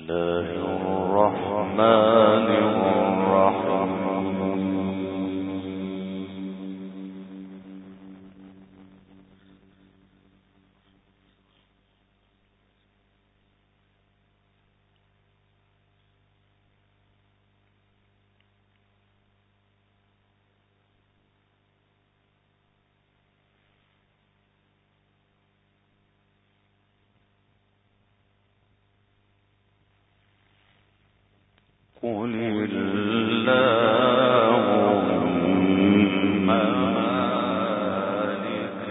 قل اللهم مالك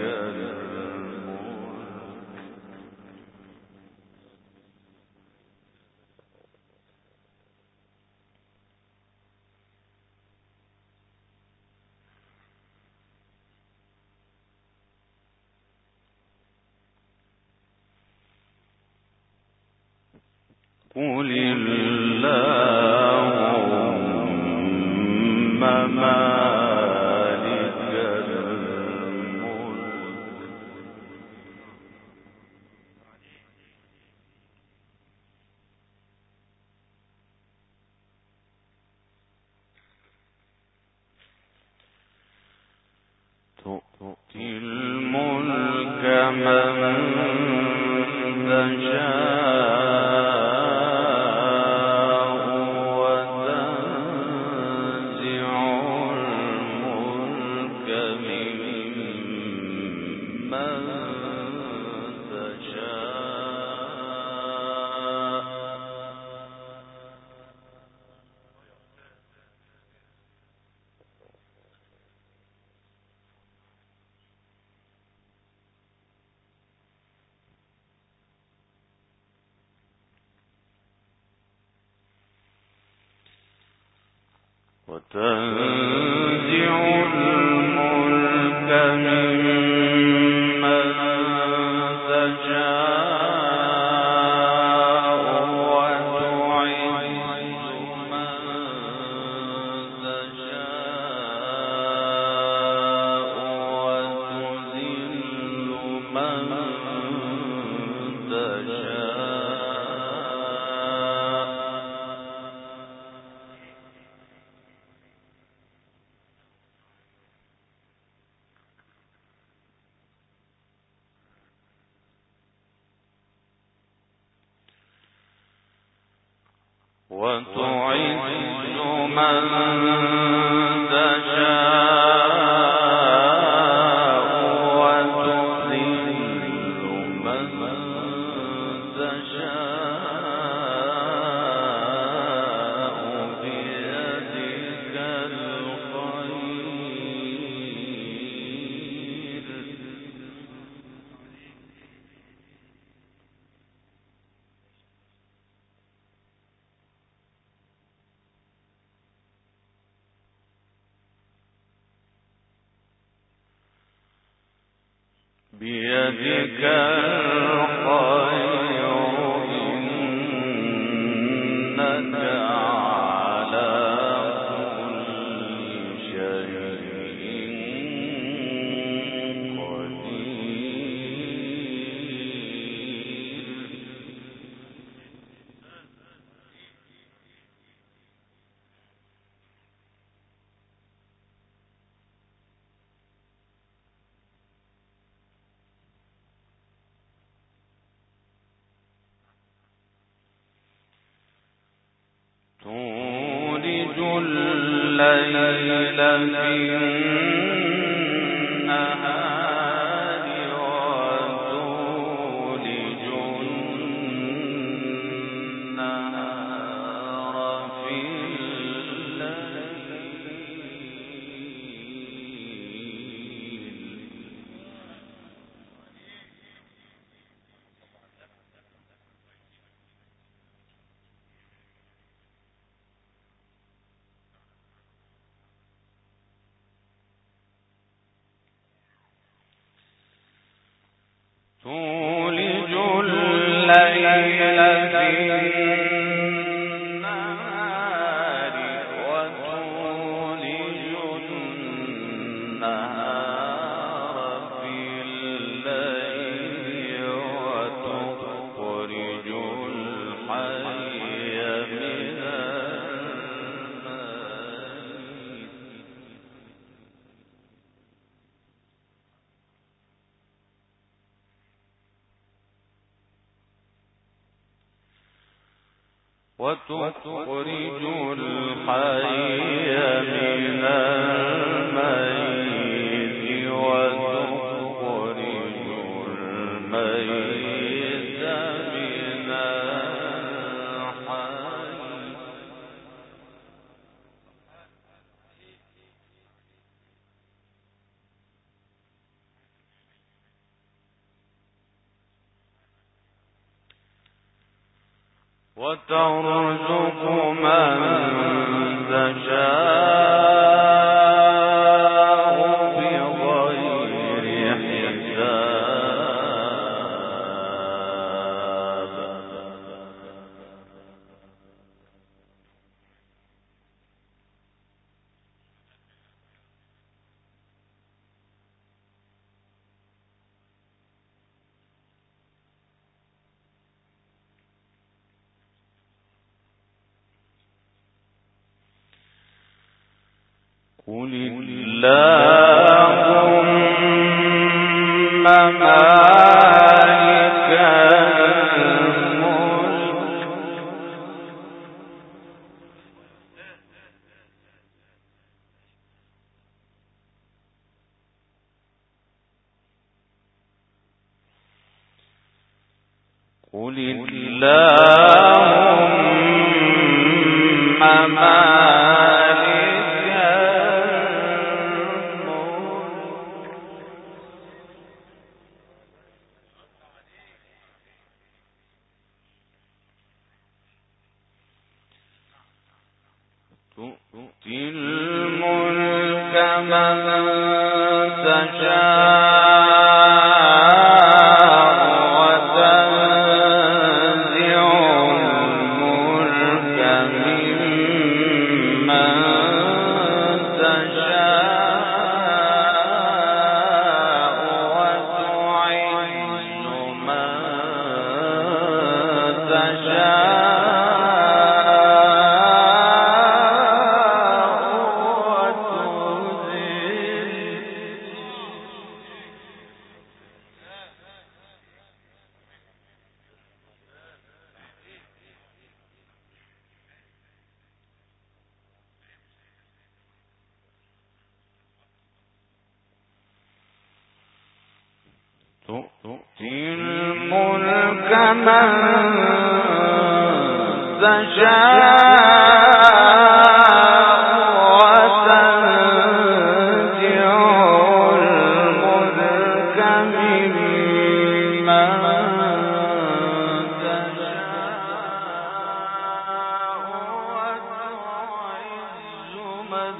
الملك قل اللهم مالك الملك تؤتي الملك من وتنزع الملك ممن تشاء وتعز من تشاء وتذل من تشاء وتعز من تشاء وتذل من تشاء بيدك الخير بيدك الخير إنك على كل شيء تولج الليل في النهار وتولج النهار في الليل تولج الليل في النهار وتولج النهار في الليل وتخرج الحي وتخرج الحي من الميت وتخرج الميت من الحي وترزق من تشاء بغير حساب قل اللهم مالك الملك قل اللهم مالك تؤتي الملك من تشاء وتنزع الملك ممن تشاء وتعز من تشاء تؤتي الملك من تشاء وتنزع الملك ممن تشاء وتعز من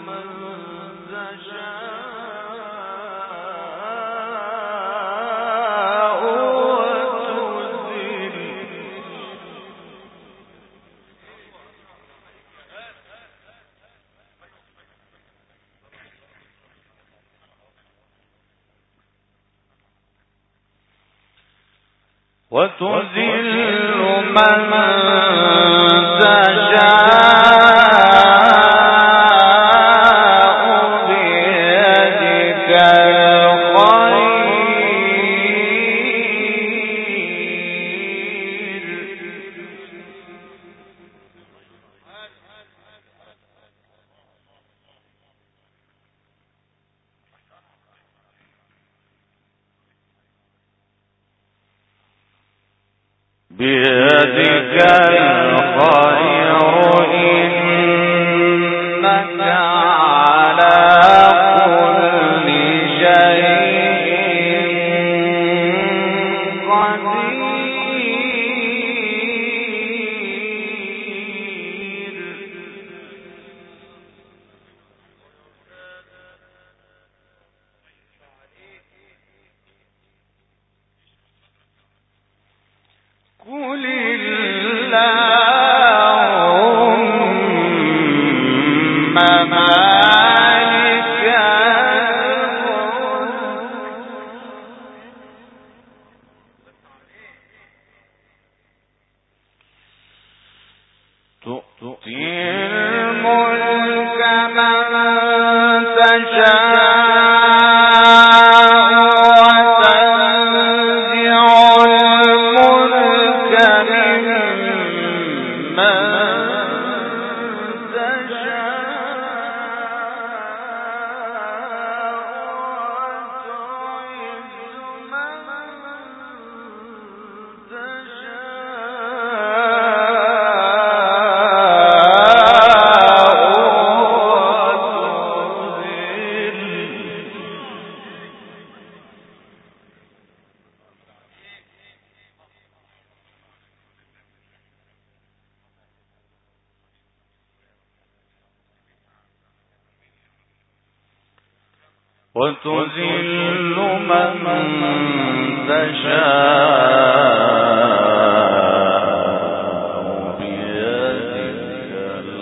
تشاء وتذل من تشاء بيدك الخير بيدك الخير إنك على كل شيء قدير قل اللهم مالك الملك تؤتي الملك من تشاء وتنزع الملك ممن وتذل من تشاء بيدك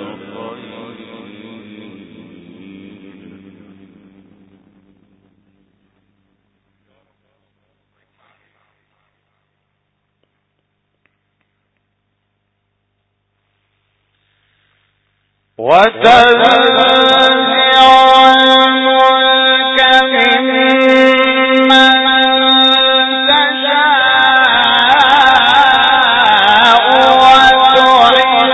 الخير وتنزع الملك ممن تشاء وتعز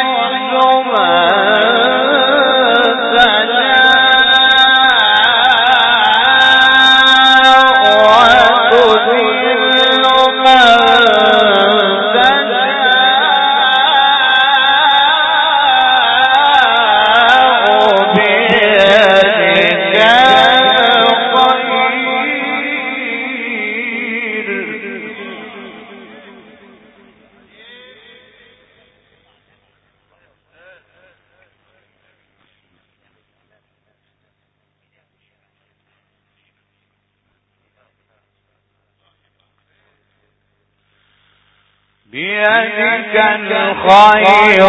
بيدك الخير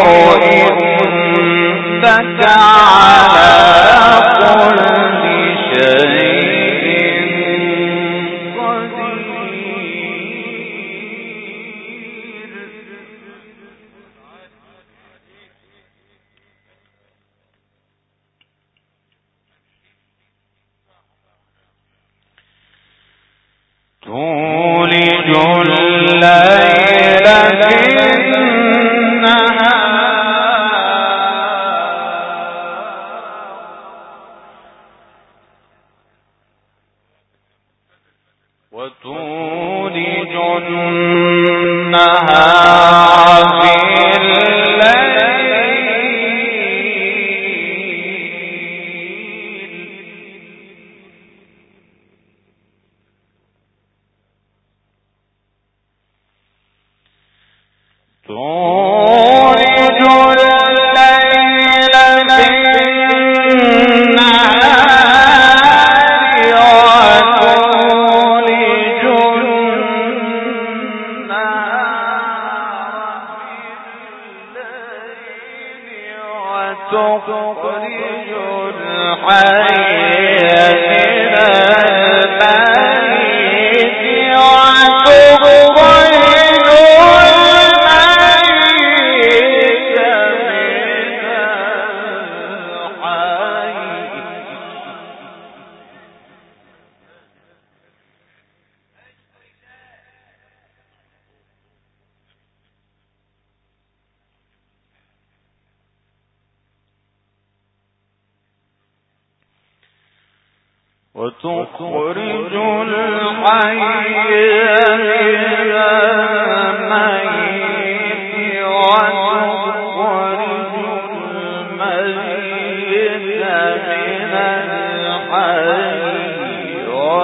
إنك على كل شيء قدير تولج الليل في النهار وتولج النهار في تولج الليل في النهار وتولج النهار في الليل وتخرج الحي من الميت وتخرج وتخرج الحي من الميت وتخرج الميت من الحي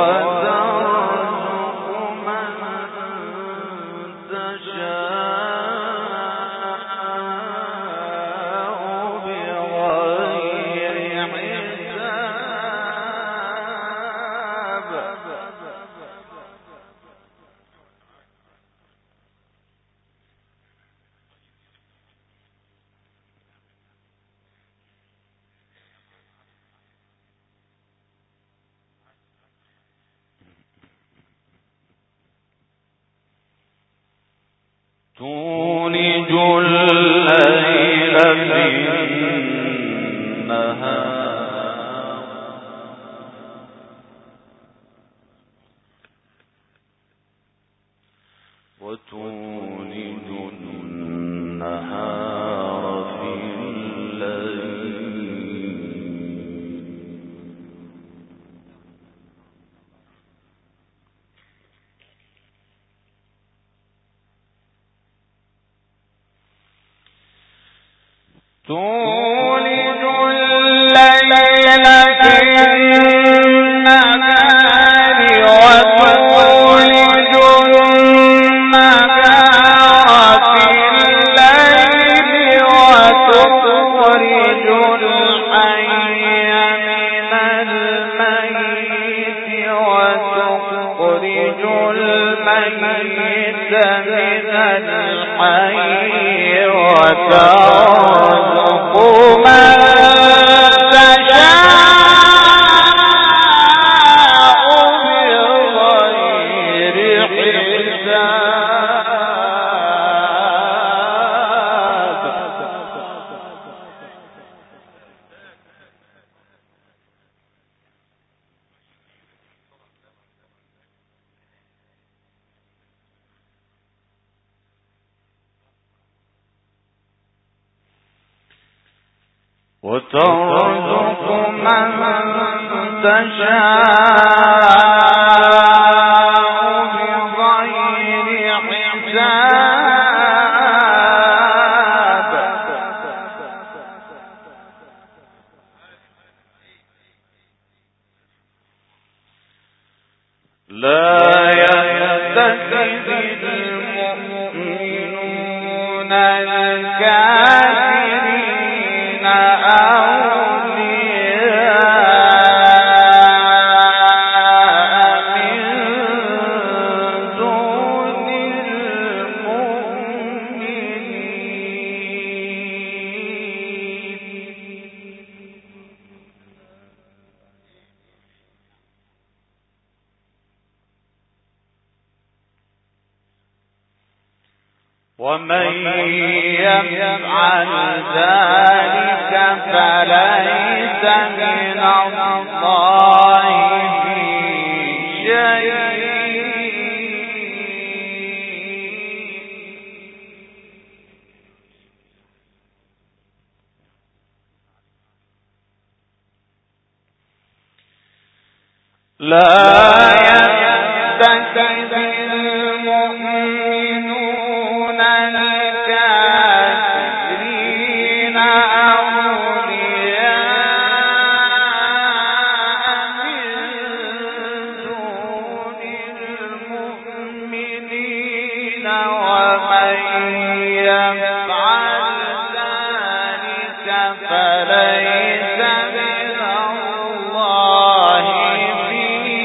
وترزق من تشاء بغير تولج الليل في النهار وتولج النهار في الليل تولج الليل في النهار وتولج النهار في الليل وتخرج الحي من الميت وترزق من تشاء بغير حساب. وترزق من تشاء بغير حساب. لا يتخذ المؤمنون الكافرين أولياء من دون المؤمنين. ومن يفعل ذلك فليس من الله في شيء. لا يتخذ المؤمنون الكافرين أولياء من دون المؤمنين. ومن يفعل ذلك فليس من الله في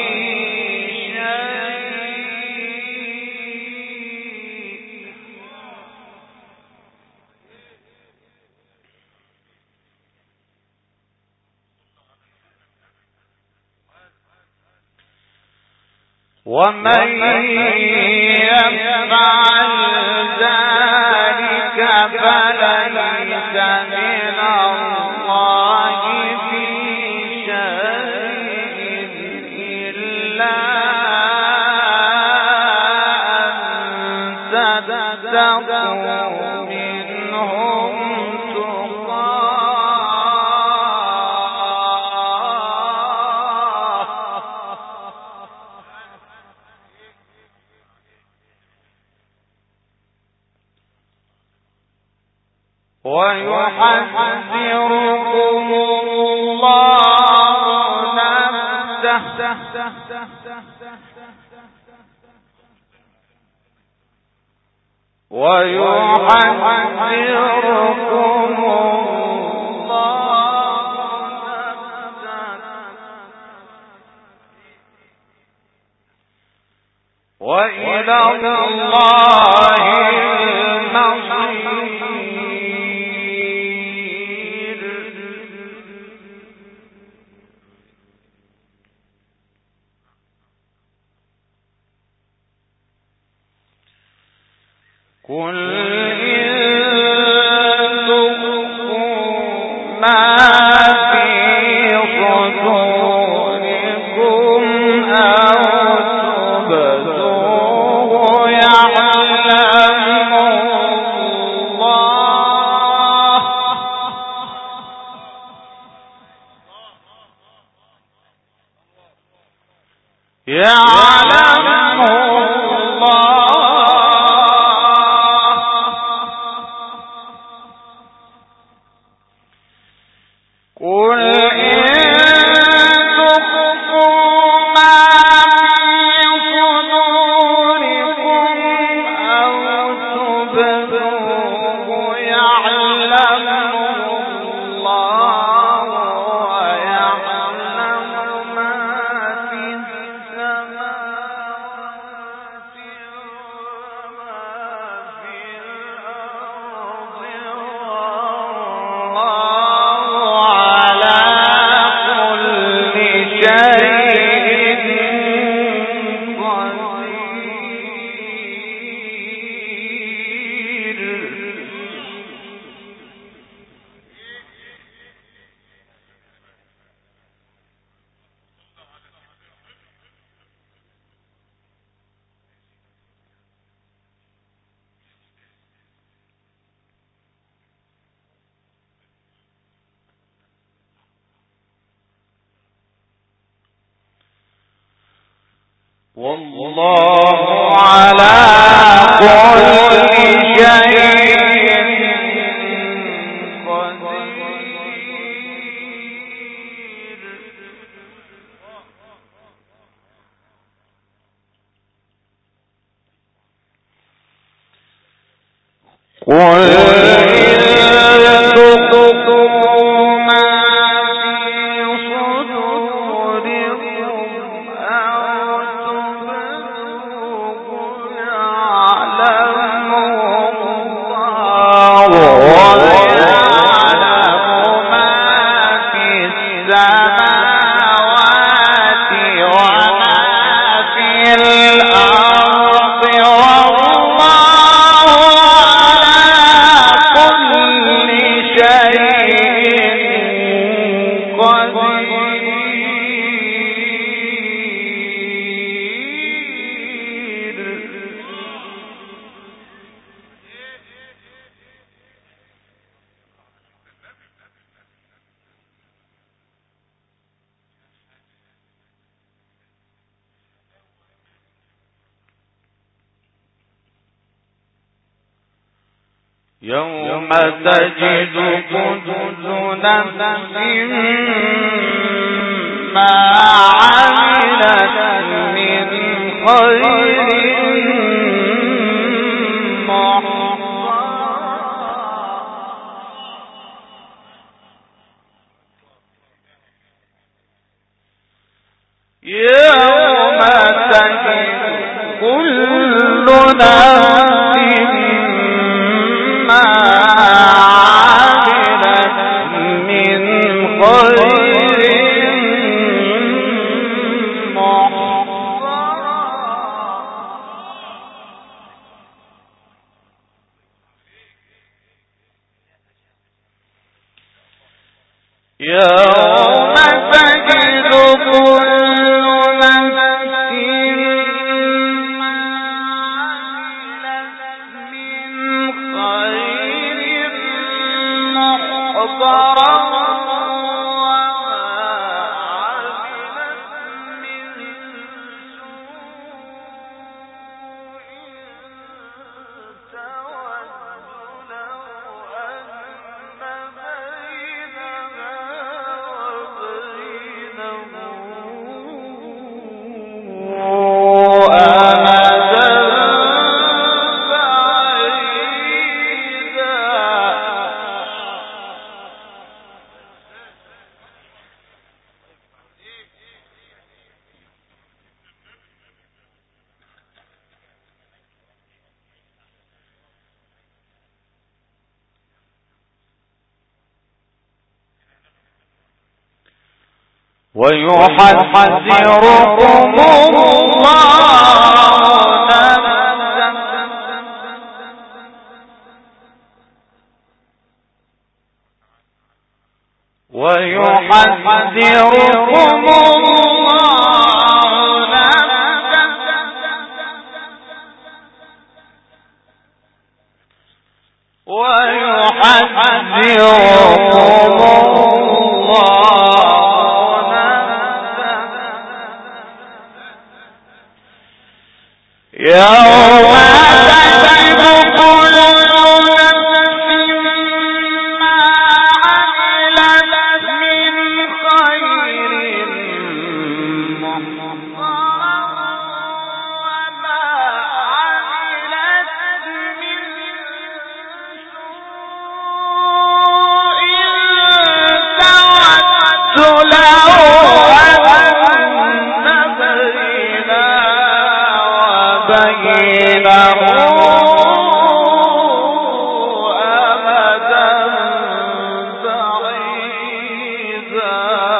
شيء. ومن يفعل ذلك فليس من الله في شيء إلا أن تتقوا منهم ويحذركم الله نفسه. ويحذركم الله نفسه. وإلى الله المصير. قل إن تخفوا ما في صدوركم أو تبدوه يعلمه الله. يعلمه الله. قل إن تخفوا ما في صدوركم أو تبدوه يعلمه الله. ويعلم ما في السماوات وما في الأرض. والله على كل شيء يوم تجد كل نفس ما عملت من خير يوم تجد كل نفس ما عملت من خير يوم تجد كل نفس ما عملت من خير محضرا وما عملت من سوء تود لو أن بينها ويحذركم الله نفسه ويحذركم الله نفسه ويحذركم يوم تجد كل نفس ما عملت من خير محضرا وما عملت من سوء تود لو بينه أمدا بعيدا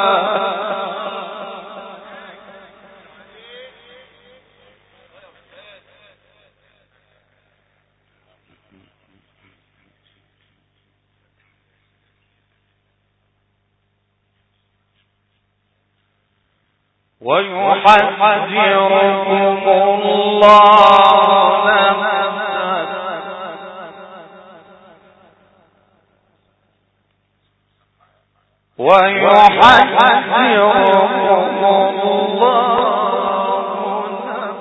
ويحذركم الله نفسه ويحذركم الله نفسه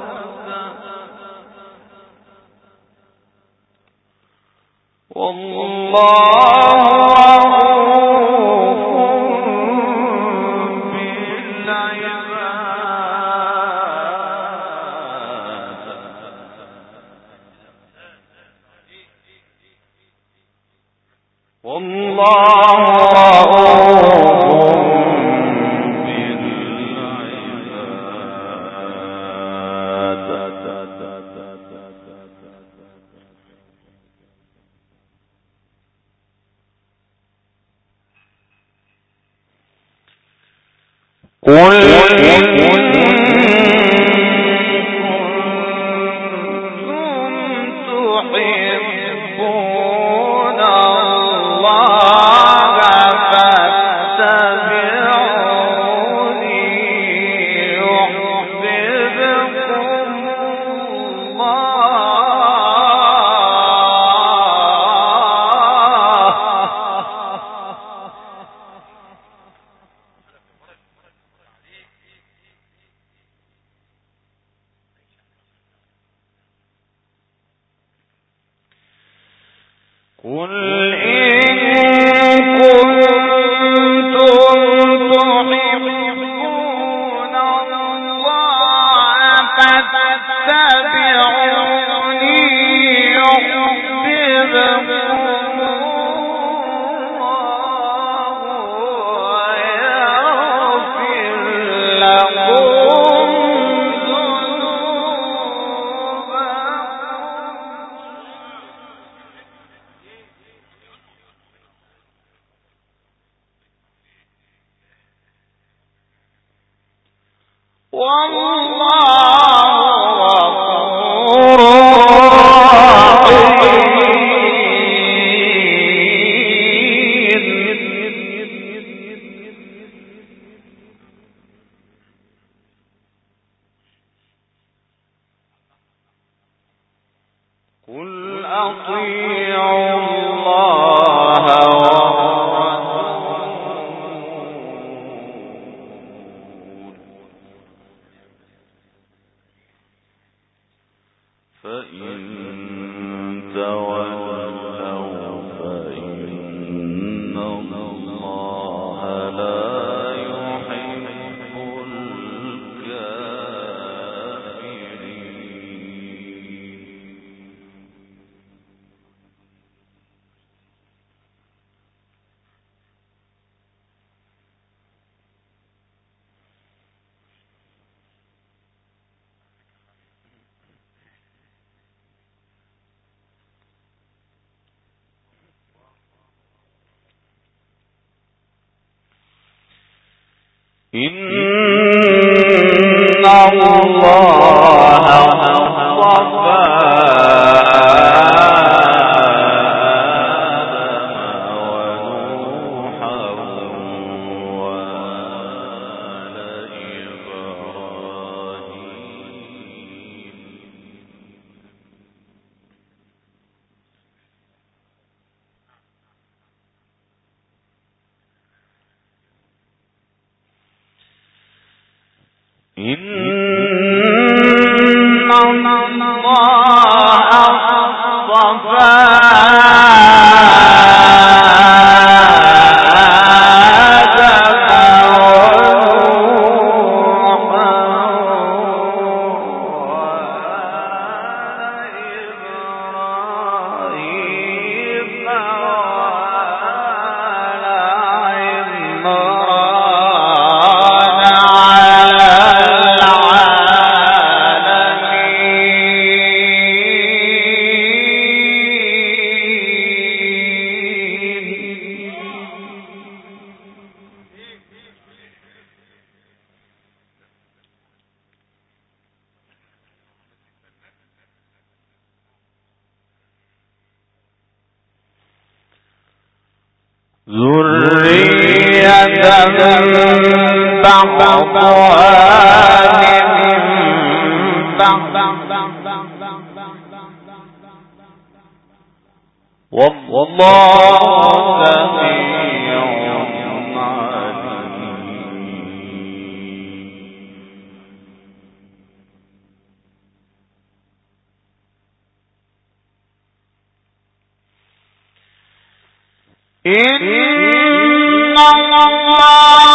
إن الله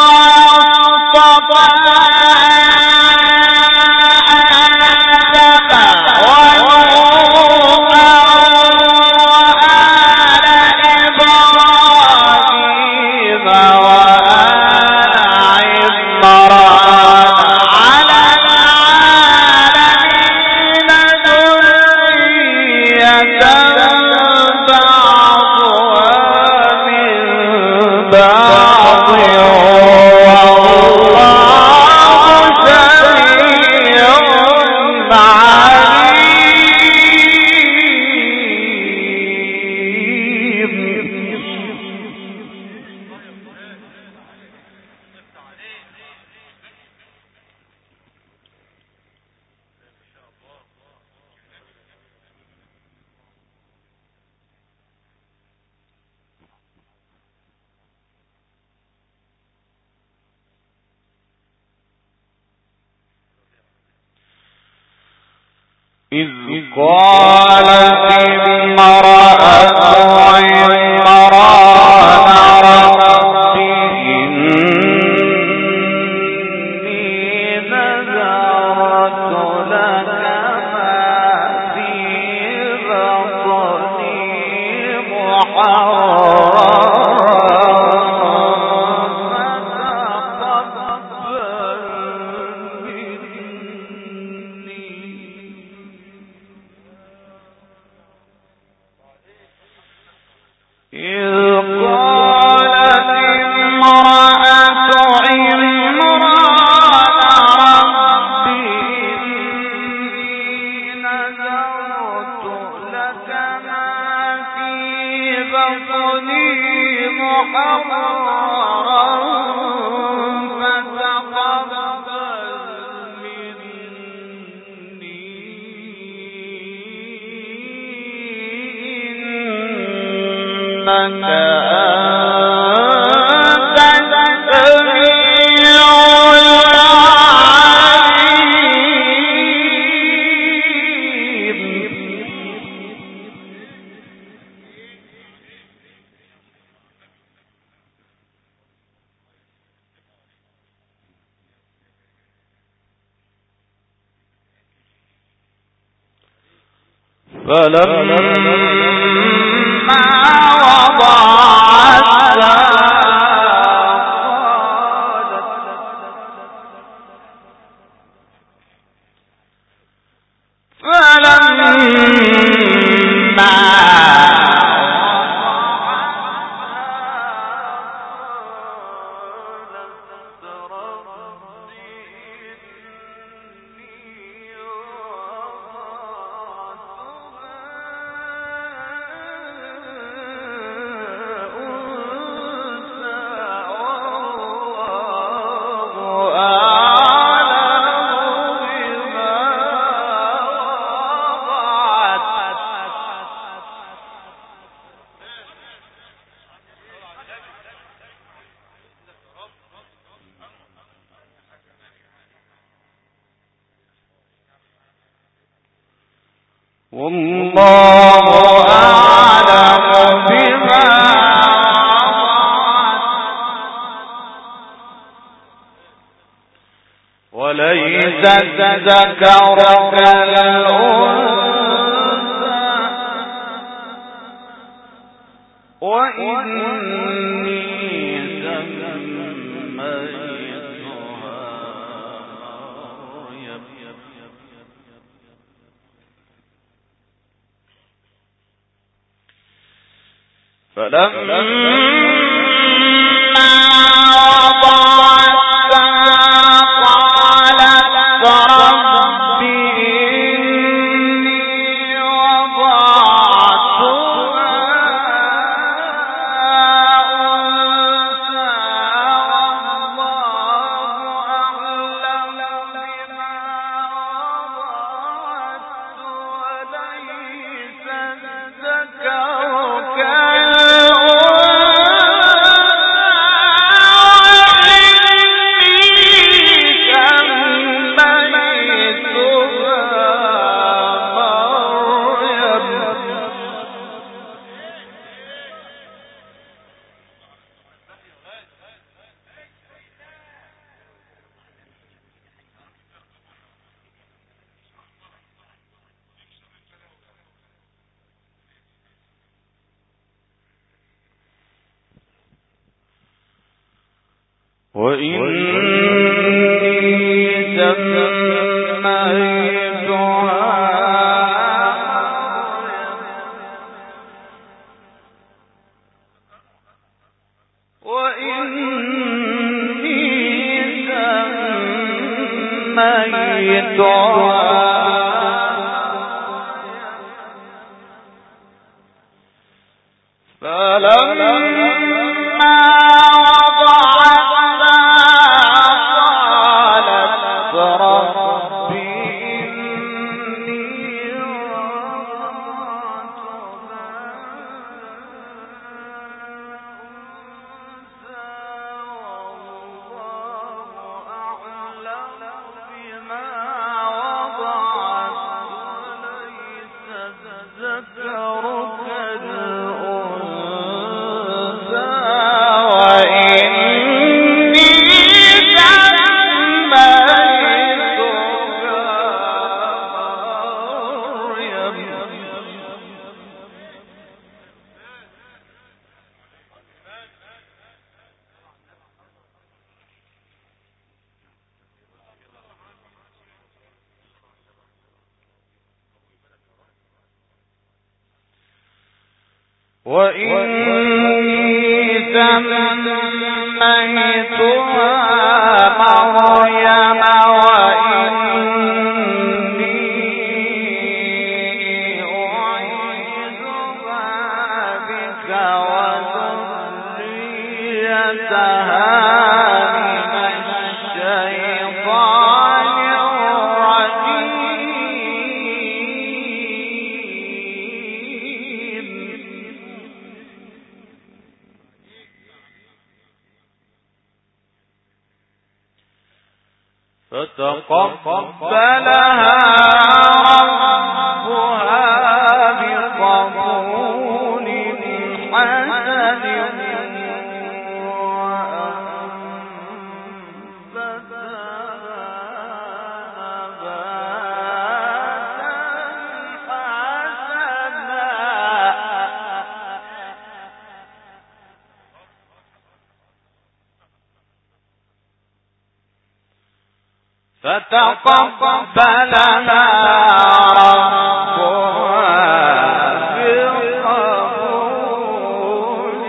اصطفى إذ قالت امرأة عمران رب إني نذرت لك ما في بطني فلما وضعتها والله أعلم بما وليس الذكر كالأنثى وإني فلما وضعتها قالت رب إني وضعتها أنثى والله أعلم بما وضعت وليس الذكر كالأنثى فتقبلها ربها بقبول حسن فتقبلها ربها بقبول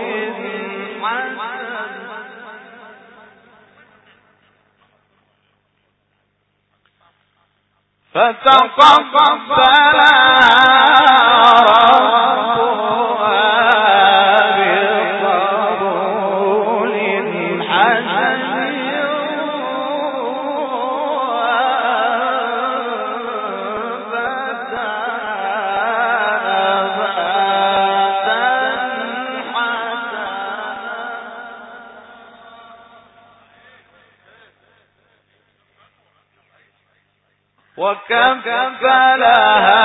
حسن فتقبلها وكفلها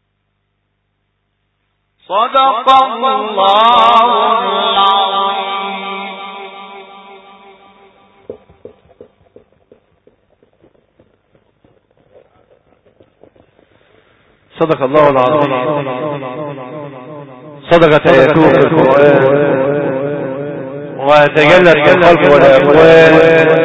صدق الله العظيم. صدق الله العظيم. صدقت آياته في القرآن وتجلت في الخلق والأكوان.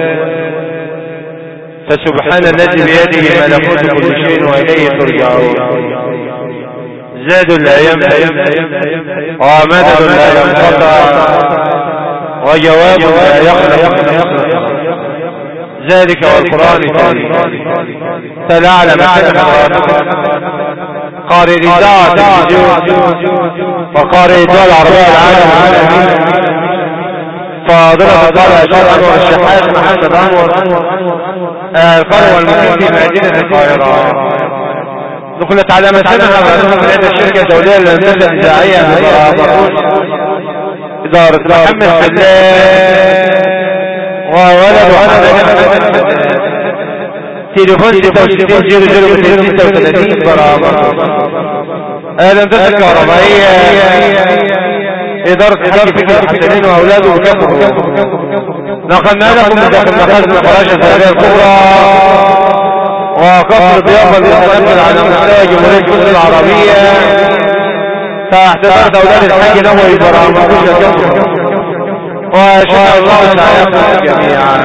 فسبحان الذي بيده ملكوت كل شيء وإليه ترجعون. زاد لا ينفد ومدد لا ينقطع وجواب لا يخلق. ذلك والقرآن الكريم. فلعلم قارئ الإذاعة وقارئ الدول العربية العالم فاضلة القارئ الشيخ أنور الشحات محمد أنور القارئ والمقيم في مدينة القاهرة. نقول تعالى مسلمها من عند الشركة الدولية للهندسة الإذاعية إدارة محمد حلال وولد تليفون 660036 برابر. الهندسة الكهربائية إدارة حاج فكر الحسنين وأولاده وكفر. نقلنا لكم من داخل مخازن الفراشة الذهبية الكبرى وقصر ضيافة للتنفذ على مستوى جمهورية مصر العربية تحت إدارة أولاد الحاج نووي برامج وشكرا وشكرا الله تعالى جميعا.